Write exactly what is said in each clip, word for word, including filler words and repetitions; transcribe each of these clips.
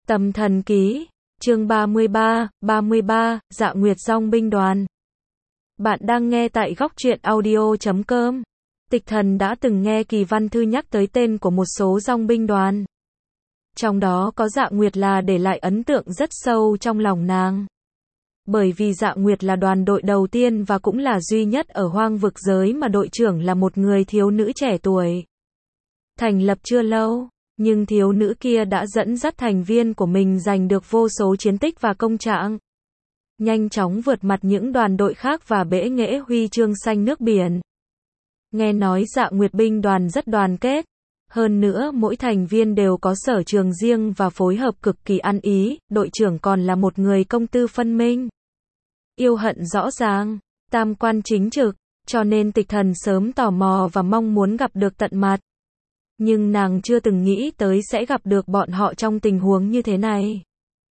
Tâm thần ký, chương ba mươi ba, ba mươi ba, Dạ Nguyệt Dong binh đoàn. Bạn đang nghe tại góc truyện audio chấm com. Tịch Thần đã từng nghe Kỳ Văn Thư nhắc tới tên của một số dong binh đoàn. Trong đó có Dạ Nguyệt là để lại ấn tượng rất sâu trong lòng nàng. Bởi vì Dạ Nguyệt là đoàn đội đầu tiên và cũng là duy nhất ở hoang vực giới mà đội trưởng là một người thiếu nữ trẻ tuổi. Thành lập chưa lâu, nhưng thiếu nữ kia đã dẫn dắt thành viên của mình giành được vô số chiến tích và công trạng. Nhanh chóng vượt mặt những đoàn đội khác và bẽ nghễ huy chương xanh nước biển. Nghe nói Dạ Nguyệt binh đoàn rất đoàn kết. Hơn nữa mỗi thành viên đều có sở trường riêng và phối hợp cực kỳ ăn ý, đội trưởng còn là một người công tư phân minh. Yêu hận rõ ràng, tam quan chính trực, cho nên Tịch Thần sớm tò mò và mong muốn gặp được tận mặt. Nhưng nàng chưa từng nghĩ tới sẽ gặp được bọn họ trong tình huống như thế này.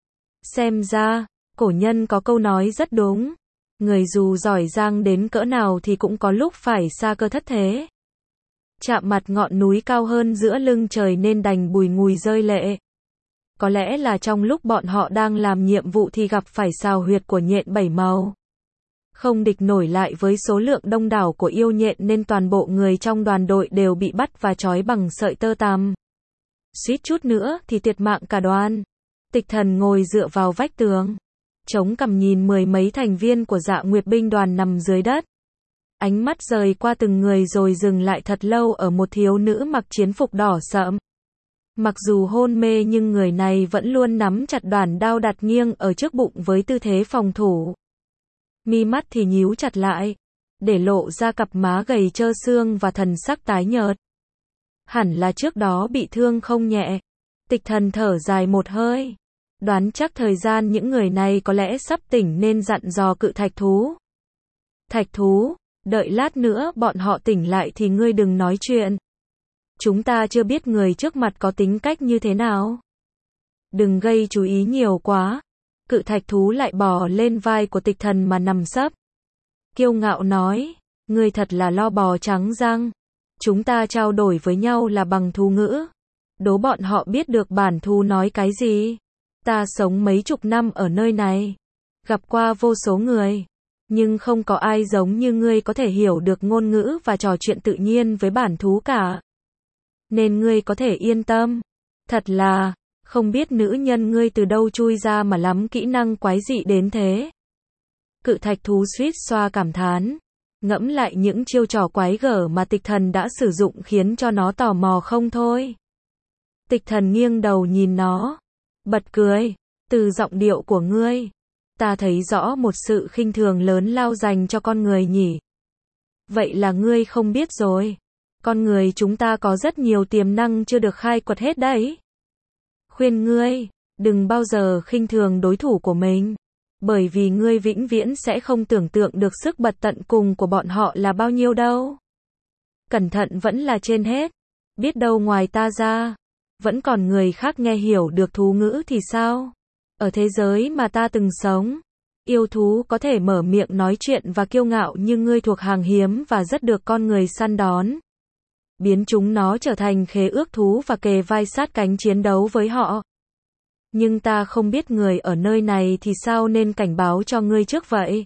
Xem ra, cổ nhân có câu nói rất đúng. Người dù giỏi giang đến cỡ nào thì cũng có lúc phải xa cơ thất thế. Chạm mặt ngọn núi cao hơn giữa lưng trời nên đành bùi ngùi rơi lệ. Có lẽ là trong lúc bọn họ đang làm nhiệm vụ thì gặp phải sào huyệt của nhện bảy màu. Không địch nổi lại với số lượng đông đảo của yêu nhện nên toàn bộ người trong đoàn đội đều bị bắt và trói bằng sợi tơ tằm. Suýt chút nữa thì thiệt mạng cả đoàn. Tịch Thần ngồi dựa vào vách tường, chống cằm nhìn mười mấy thành viên của Dạ Nguyệt binh đoàn nằm dưới đất. Ánh mắt rời qua từng người rồi dừng lại thật lâu ở một thiếu nữ mặc chiến phục đỏ sẫm. Mặc dù hôn mê nhưng người này vẫn luôn nắm chặt đoản đao đặt nghiêng ở trước bụng với tư thế phòng thủ. Mi mắt thì nhíu chặt lại, để lộ ra cặp má gầy trơ xương và thần sắc tái nhợt. Hẳn là trước đó bị thương không nhẹ. Tịch Thần thở dài một hơi. Đoán chắc thời gian những người này có lẽ sắp tỉnh nên dặn dò Cự Thạch Thú. Thạch Thú, đợi lát nữa bọn họ tỉnh lại thì ngươi đừng nói chuyện. Chúng ta chưa biết người trước mặt có tính cách như thế nào. Đừng gây chú ý nhiều quá. Cự Thạch Thú lại bò lên vai của Tịch Thần mà nằm sấp. Kiêu ngạo nói, ngươi thật là lo bò trắng răng. Chúng ta trao đổi với nhau là bằng thú ngữ. Đố bọn họ biết được bản thú nói cái gì. Ta sống mấy chục năm ở nơi này. Gặp qua vô số người. Nhưng không có ai giống như ngươi có thể hiểu được ngôn ngữ và trò chuyện tự nhiên với bản thú cả. Nên ngươi có thể yên tâm. Thật là, không biết nữ nhân ngươi từ đâu chui ra mà lắm kỹ năng quái dị đến thế. Cự Thạch Thú suýt xoa cảm thán. Ngẫm lại những chiêu trò quái gở mà Tịch Thần đã sử dụng khiến cho nó tò mò không thôi. Tịch Thần nghiêng đầu nhìn nó. Bật cười. Từ giọng điệu của ngươi, ta thấy rõ một sự khinh thường lớn lao dành cho con người nhỉ. Vậy là ngươi không biết rồi. Con người chúng ta có rất nhiều tiềm năng chưa được khai quật hết đấy. Khuyên ngươi, đừng bao giờ khinh thường đối thủ của mình. Bởi vì ngươi vĩnh viễn sẽ không tưởng tượng được sức bật tận cùng của bọn họ là bao nhiêu đâu. Cẩn thận vẫn là trên hết. Biết đâu ngoài ta ra, vẫn còn người khác nghe hiểu được thú ngữ thì sao? Ở thế giới mà ta từng sống, yêu thú có thể mở miệng nói chuyện và kiêu ngạo như ngươi thuộc hàng hiếm và rất được con người săn đón. Biến chúng nó trở thành khế ước thú và kề vai sát cánh chiến đấu với họ. Nhưng ta không biết người ở nơi này thì sao nên cảnh báo cho ngươi trước vậy.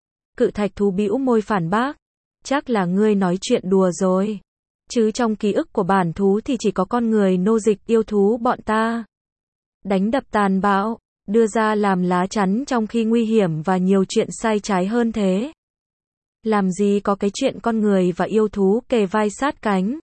Cự Thạch Thú bĩu môi phản bác. Chắc là ngươi nói chuyện đùa rồi. Chứ trong ký ức của bản thú thì chỉ có con người nô dịch yêu thú bọn ta. Đánh đập tàn bạo, đưa ra làm lá chắn trong khi nguy hiểm và nhiều chuyện sai trái hơn thế. Làm gì có cái chuyện con người và yêu thú kề vai sát cánh.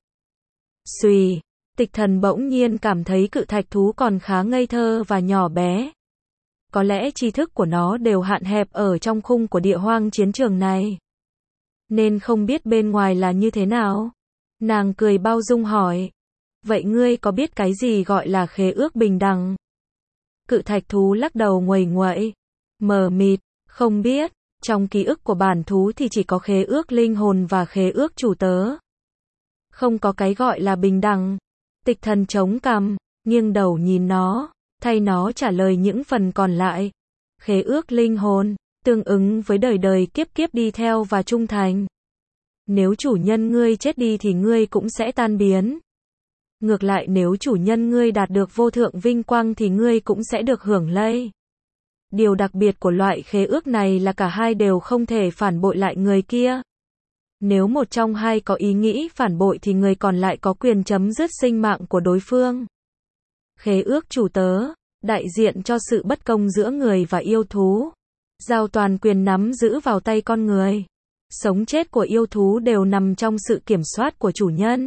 Xùy, Tịch Thần bỗng nhiên cảm thấy Cự Thạch Thú còn khá ngây thơ và nhỏ bé. Có lẽ tri thức của nó đều hạn hẹp ở trong khung của địa hoang chiến trường này. Nên không biết bên ngoài là như thế nào. Nàng cười bao dung hỏi. Vậy ngươi có biết cái gì gọi là khế ước bình đẳng? Cự Thạch Thú lắc đầu nguầy nguậy. Mờ mịt, không biết. Trong ký ức của bản thú thì chỉ có khế ước linh hồn và khế ước chủ tớ. Không có cái gọi là bình đẳng. Tịch Thần chống cằm, nghiêng đầu nhìn nó, thay nó trả lời những phần còn lại. Khế ước linh hồn, tương ứng với đời đời kiếp kiếp đi theo và trung thành. Nếu chủ nhân ngươi chết đi thì ngươi cũng sẽ tan biến. Ngược lại nếu chủ nhân ngươi đạt được vô thượng vinh quang thì ngươi cũng sẽ được hưởng lây. Điều đặc biệt của loại khế ước này là cả hai đều không thể phản bội lại người kia. Nếu một trong hai có ý nghĩ phản bội thì người còn lại có quyền chấm dứt sinh mạng của đối phương. Khế ước chủ tớ, đại diện cho sự bất công giữa người và yêu thú. Giao toàn quyền nắm giữ vào tay con người. Sống chết của yêu thú đều nằm trong sự kiểm soát của chủ nhân.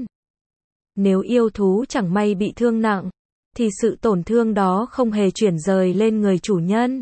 Nếu yêu thú chẳng may bị thương nặng, thì sự tổn thương đó không hề chuyển rời lên người chủ nhân.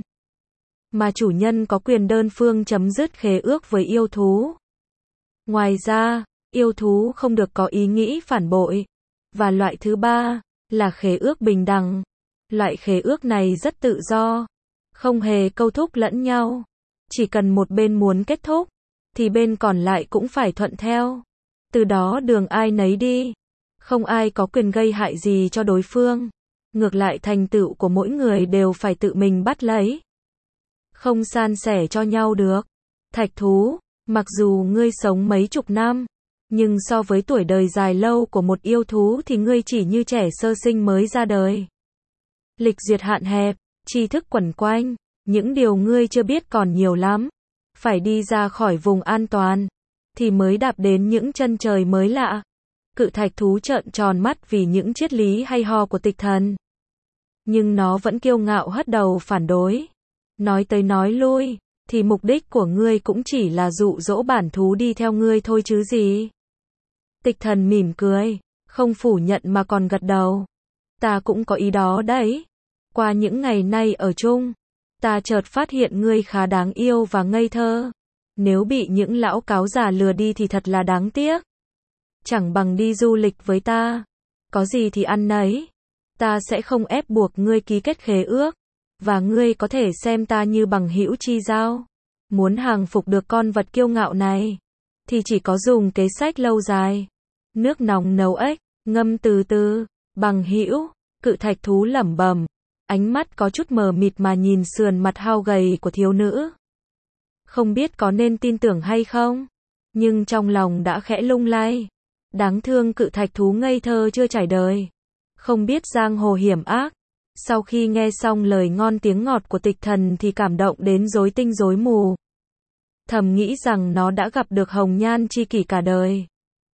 Mà chủ nhân có quyền đơn phương chấm dứt khế ước với yêu thú. Ngoài ra, yêu thú không được có ý nghĩ phản bội. Và loại thứ ba, là khế ước bình đẳng. Loại khế ước này rất tự do, không hề câu thúc lẫn nhau. Chỉ cần một bên muốn kết thúc, thì bên còn lại cũng phải thuận theo. Từ đó đường ai nấy đi. Không ai có quyền gây hại gì cho đối phương. Ngược lại thành tựu của mỗi người đều phải tự mình bắt lấy. Không san sẻ cho nhau được. Thạch thú, mặc dù ngươi sống mấy chục năm, nhưng so với tuổi đời dài lâu của một yêu thú thì ngươi chỉ như trẻ sơ sinh mới ra đời. Lịch duyệt hạn hẹp, tri thức quẩn quanh, những điều ngươi chưa biết còn nhiều lắm. Phải đi ra khỏi vùng an toàn, thì mới đạp đến những chân trời mới lạ. Cự thạch thú trợn tròn mắt vì những triết lý hay ho của Tịch Thần. Nhưng nó vẫn kiêu ngạo hất đầu phản đối. Nói tới nói lui, thì mục đích của ngươi cũng chỉ là dụ dỗ bản thú đi theo ngươi thôi chứ gì. Tịch Thần mỉm cười, không phủ nhận mà còn gật đầu. Ta cũng có ý đó đấy. Qua những ngày nay ở chung, ta chợt phát hiện ngươi khá đáng yêu và ngây thơ. Nếu bị những lão cáo già lừa đi thì thật là đáng tiếc. Chẳng bằng đi du lịch với ta. Có gì thì ăn nấy. Ta sẽ không ép buộc ngươi ký kết khế ước. Và ngươi có thể xem ta như bằng hữu chi giao. Muốn hàng phục được con vật kiêu ngạo này, thì chỉ có dùng kế sách lâu dài. Nước nóng nấu ếch, ngâm từ từ. Bằng hữu, cự thạch thú lẩm bẩm. Ánh mắt có chút mờ mịt mà nhìn sườn mặt hao gầy của thiếu nữ. Không biết có nên tin tưởng hay không, nhưng trong lòng đã khẽ lung lay. Đáng thương cự thạch thú ngây thơ chưa trải đời, không biết giang hồ hiểm ác. Sau khi nghe xong lời ngon tiếng ngọt của Tịch Thần thì cảm động đến rối tinh rối mù. Thầm nghĩ rằng nó đã gặp được hồng nhan tri kỷ cả đời.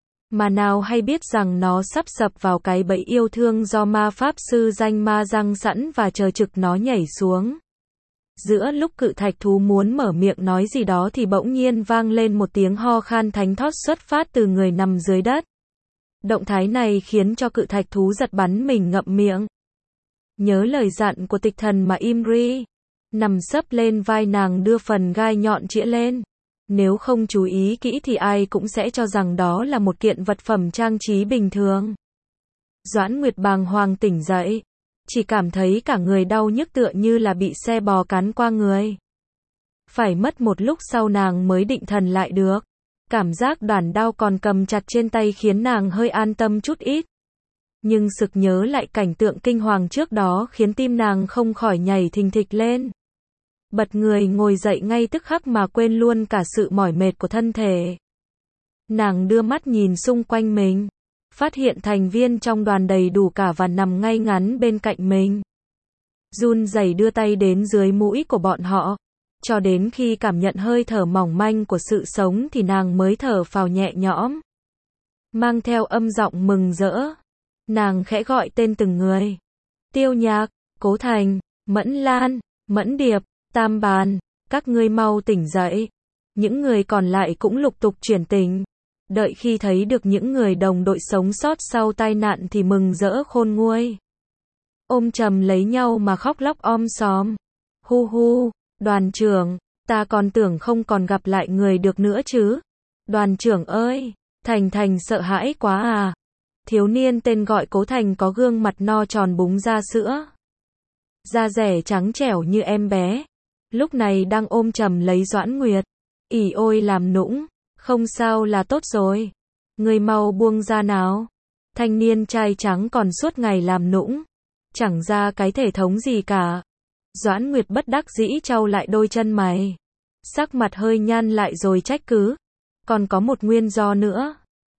Mà nào hay biết rằng nó sắp sập vào cái bẫy yêu thương do ma pháp sư danh ma răng sẵn và chờ trực nó nhảy xuống. Giữa lúc cự thạch thú muốn mở miệng nói gì đó thì bỗng nhiên vang lên một tiếng ho khan thánh thót xuất phát từ người nằm dưới đất. Động thái này khiến cho cự thạch thú giật bắn mình ngậm miệng. Nhớ lời dặn của Tịch Thần mà Imri, nằm sấp lên vai nàng đưa phần gai nhọn chĩa lên. Nếu không chú ý kỹ thì ai cũng sẽ cho rằng đó là một kiện vật phẩm trang trí bình thường. Doãn Nguyệt bàng hoàng tỉnh dậy, chỉ cảm thấy cả người đau nhức tựa như là bị xe bò cán qua người. Phải mất một lúc sau nàng mới định thần lại được. Cảm giác đoàn đau còn cầm chặt trên tay khiến nàng hơi an tâm chút ít. Nhưng sực nhớ lại cảnh tượng kinh hoàng trước đó khiến tim nàng không khỏi nhảy thình thịch lên. Bật người ngồi dậy ngay tức khắc mà quên luôn cả sự mỏi mệt của thân thể. Nàng đưa mắt nhìn xung quanh mình, phát hiện thành viên trong đoàn đầy đủ cả và nằm ngay ngắn bên cạnh mình. Run rẩy đưa tay đến dưới mũi của bọn họ, cho đến khi cảm nhận hơi thở mỏng manh của sự sống thì nàng mới thở phào nhẹ nhõm. Mang theo âm giọng mừng rỡ, nàng khẽ gọi tên từng người. Tiêu Nhạc, Cố Thành, Mẫn Lan, Mẫn Điệp, Tam Bàn, các ngươi mau tỉnh dậy. Những người còn lại cũng lục tục chuyển tỉnh. Đợi khi thấy được những người đồng đội sống sót sau tai nạn thì mừng rỡ khôn nguôi. Ôm chầm lấy nhau mà khóc lóc om sòm. Hu hu, đoàn trưởng, ta còn tưởng không còn gặp lại người được nữa chứ. Đoàn trưởng ơi, Thành Thành sợ hãi quá à. Thiếu niên tên gọi Cố Thành có gương mặt no tròn búng ra sữa. Da rẻ trắng trẻo như em bé. Lúc này đang ôm chầm lấy Doãn Nguyệt. Ỉ ôi làm nũng, không sao là tốt rồi. Người mau buông ra nào. Thanh niên trai trắng còn suốt ngày làm nũng. Chẳng ra cái thể thống gì cả. Doãn Nguyệt bất đắc dĩ trao lại đôi chân mày. Sắc mặt hơi nhăn lại rồi trách cứ. Còn có một nguyên do nữa.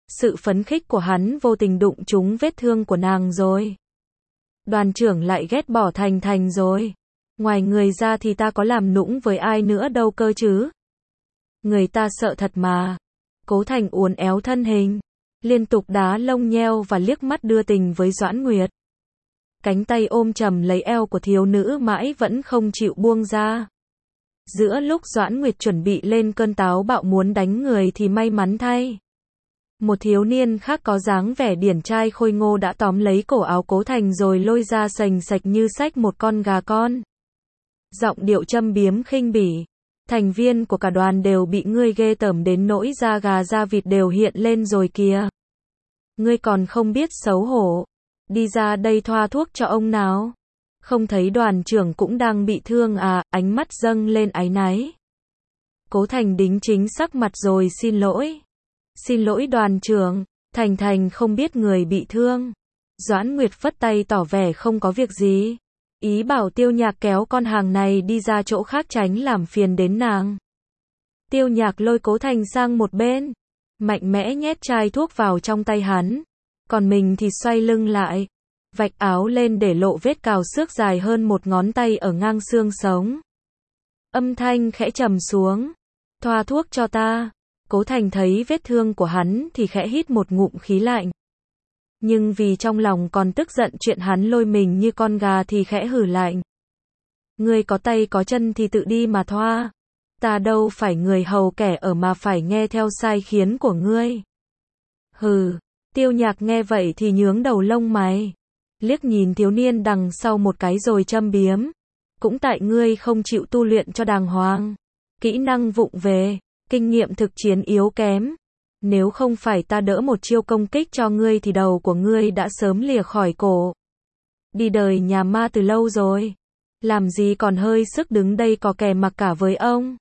Sự phấn khích của hắn vô tình đụng trúng vết thương của nàng rồi. Đoàn trưởng lại ghét bỏ Thành Thành rồi. Ngoài người ra thì ta có làm nũng với ai nữa đâu cơ chứ. Người ta sợ thật mà. Cố Thành uốn éo thân hình, liên tục đá lông nheo và liếc mắt đưa tình với Doãn Nguyệt. Cánh tay ôm chầm lấy eo của thiếu nữ mãi vẫn không chịu buông ra. Giữa lúc Doãn Nguyệt chuẩn bị lên cơn táo bạo muốn đánh người thì may mắn thay, một thiếu niên khác có dáng vẻ điển trai khôi ngô đã tóm lấy cổ áo Cố Thành rồi lôi ra sành sạch như xách một con gà con. Giọng điệu châm biếm khinh bỉ. Thành viên của cả đoàn đều bị ngươi ghê tởm đến nỗi da gà da vịt đều hiện lên rồi kìa. Ngươi còn không biết xấu hổ. Đi ra đây thoa thuốc cho ông nào. Không thấy đoàn trưởng cũng đang bị thương à, ánh mắt dâng lên áy náy. Cố Thành đính chính sắc mặt rồi xin lỗi. Xin lỗi đoàn trưởng, Thành Thành không biết người bị thương. Doãn Nguyệt phất tay tỏ vẻ không có việc gì. Ý bảo Tiêu Nhạc kéo con hàng này đi ra chỗ khác tránh làm phiền đến nàng. Tiêu Nhạc lôi Cố Thành sang một bên, mạnh mẽ nhét chai thuốc vào trong tay hắn. Còn mình thì xoay lưng lại, vạch áo lên để lộ vết cào xước dài hơn một ngón tay ở ngang xương sống. Âm thanh khẽ trầm xuống. Thoa thuốc cho ta. Cố Thành thấy vết thương của hắn thì khẽ hít một ngụm khí lạnh. Nhưng vì trong lòng còn tức giận chuyện hắn lôi mình như con gà thì khẽ hử lạnh. Ngươi có tay có chân thì tự đi mà thoa. Ta đâu phải người hầu kẻ ở mà phải nghe theo sai khiến của ngươi. Hừ, Tiêu Nhạc nghe vậy thì nhướng đầu lông mày. Liếc nhìn thiếu niên đằng sau một cái rồi châm biếm. Cũng tại ngươi không chịu tu luyện cho đàng hoàng. Kỹ năng vụng về, kinh nghiệm thực chiến yếu kém. Nếu không phải ta đỡ một chiêu công kích cho ngươi thì đầu của ngươi đã sớm lìa khỏi cổ. Đi đời nhà ma từ lâu rồi. Làm gì còn hơi sức đứng đây có kè mặc cả với ông.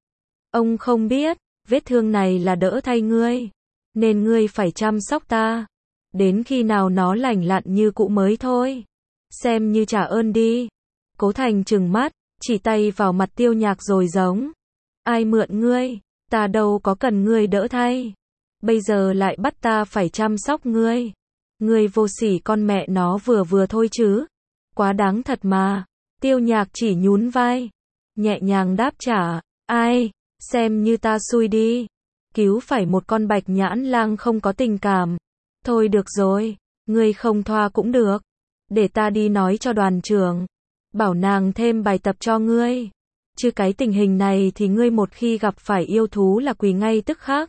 Ông không biết, vết thương này là đỡ thay ngươi. Nên ngươi phải chăm sóc ta. Đến khi nào nó lành lặn như cũ mới thôi. Xem như trả ơn đi. Cố Thành trừng mắt, chỉ tay vào mặt Tiêu Nhạc rồi giống. Ai mượn ngươi, ta đâu có cần ngươi đỡ thay. Bây giờ lại bắt ta phải chăm sóc ngươi. Ngươi vô sỉ con mẹ nó vừa vừa thôi chứ. Quá đáng thật mà. Tiêu Nhạc chỉ nhún vai, nhẹ nhàng đáp trả. Ai, xem như ta xui đi. Cứu phải một con bạch nhãn lang không có tình cảm. Thôi được rồi, ngươi không thoa cũng được. Để ta đi nói cho đoàn trưởng. Bảo nàng thêm bài tập cho ngươi. Chứ cái tình hình này thì ngươi một khi gặp phải yêu thú là quỳ ngay tức khắc.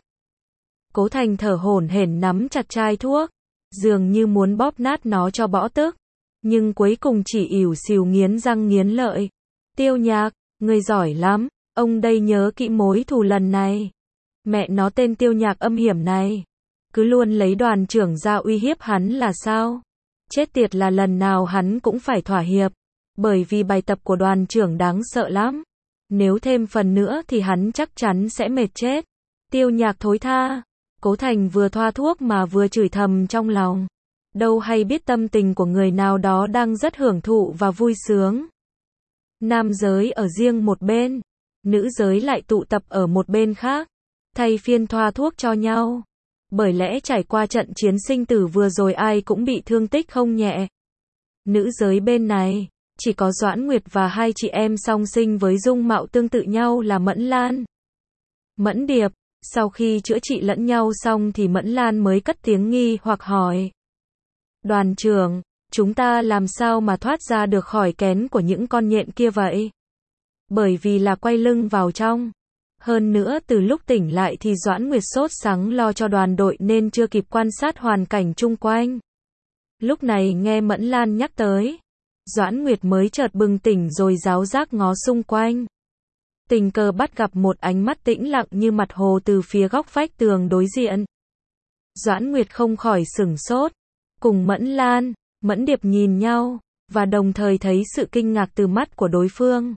Cố Thành thở hổn hển nắm chặt chai thuốc, dường như muốn bóp nát nó cho bỏ tức, nhưng cuối cùng chỉ ỉu xìu nghiến răng nghiến lợi. Tiêu Nhạc, ngươi giỏi lắm, ông đây nhớ kỹ mối thù lần này. Mẹ nó tên Tiêu Nhạc âm hiểm này, cứ luôn lấy đoàn trưởng ra uy hiếp hắn là sao? Chết tiệt là lần nào hắn cũng phải thỏa hiệp, bởi vì bài tập của đoàn trưởng đáng sợ lắm. Nếu thêm phần nữa thì hắn chắc chắn sẽ mệt chết. Tiêu Nhạc thối tha. Cố Thành vừa thoa thuốc mà vừa chửi thầm trong lòng. Đâu hay biết tâm tình của người nào đó đang rất hưởng thụ và vui sướng. Nam giới ở riêng một bên, nữ giới lại tụ tập ở một bên khác, thay phiên thoa thuốc cho nhau. Bởi lẽ trải qua trận chiến sinh tử vừa rồi ai cũng bị thương tích không nhẹ. Nữ giới bên này, chỉ có Doãn Nguyệt và hai chị em song sinh với dung mạo tương tự nhau là Mẫn Lan, Mẫn Điệp. Sau khi chữa trị lẫn nhau xong thì Mẫn Lan mới cất tiếng nghi hoặc hỏi. Đoàn trưởng, chúng ta làm sao mà thoát ra được khỏi kén của những con nhện kia vậy? Bởi vì là quay lưng vào trong. Hơn nữa từ lúc tỉnh lại thì Doãn Nguyệt sốt sắng lo cho đoàn đội nên chưa kịp quan sát hoàn cảnh chung quanh. Lúc này nghe Mẫn Lan nhắc tới, Doãn Nguyệt mới chợt bừng tỉnh rồi ráo giác ngó xung quanh. Tình cờ bắt gặp một ánh mắt tĩnh lặng như mặt hồ từ phía góc vách tường đối diện. Doãn Nguyệt không khỏi sửng sốt, cùng Mẫn Lan, Mẫn Điệp nhìn nhau, và đồng thời thấy sự kinh ngạc từ mắt của đối phương.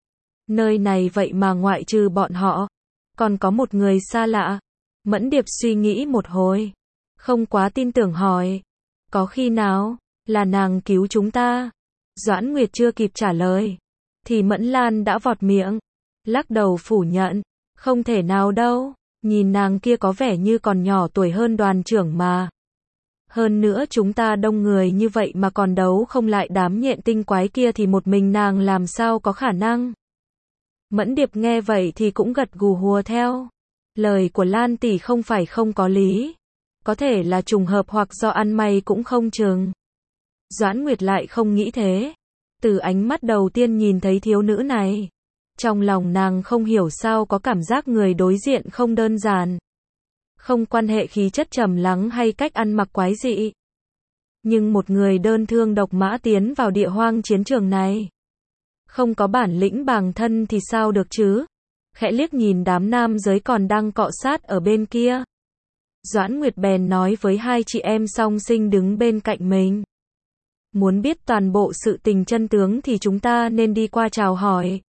Nơi này vậy mà ngoại trừ bọn họ, còn có một người xa lạ. Mẫn Điệp suy nghĩ một hồi, không quá tin tưởng hỏi. Có khi nào, là nàng cứu chúng ta? Doãn Nguyệt chưa kịp trả lời, thì Mẫn Lan đã vọt miệng, lắc đầu phủ nhận. Không thể nào đâu, Nhìn nàng kia có vẻ như còn nhỏ tuổi hơn đoàn trưởng mà. Hơn nữa chúng ta đông người như vậy mà còn đấu không lại đám nhện tinh quái kia thì một mình nàng làm sao có khả năng. Mẫn Điệp nghe vậy thì cũng gật gù hùa theo. Lời của Lan tỷ không phải không có lý. Có thể là trùng hợp hoặc do ăn may cũng không chừng. Doãn Nguyệt lại không nghĩ thế. Từ ánh mắt đầu tiên nhìn thấy thiếu nữ này, trong lòng nàng không hiểu sao có cảm giác người đối diện không đơn giản. Không quan hệ khí chất trầm lắng hay cách ăn mặc quái dị. Nhưng một người đơn thương độc mã tiến vào địa hoang chiến trường này. Không có bản lĩnh bàng thân thì sao được chứ? Khẽ liếc nhìn đám nam giới còn đang cọ sát ở bên kia. Doãn Nguyệt bèn nói với hai chị em song sinh đứng bên cạnh mình. Muốn biết toàn bộ sự tình chân tướng thì chúng ta nên đi qua chào hỏi.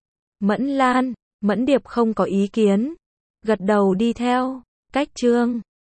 Mẫn Lan, Mẫn Điệp không có ý kiến. Gật đầu đi theo. Cách chương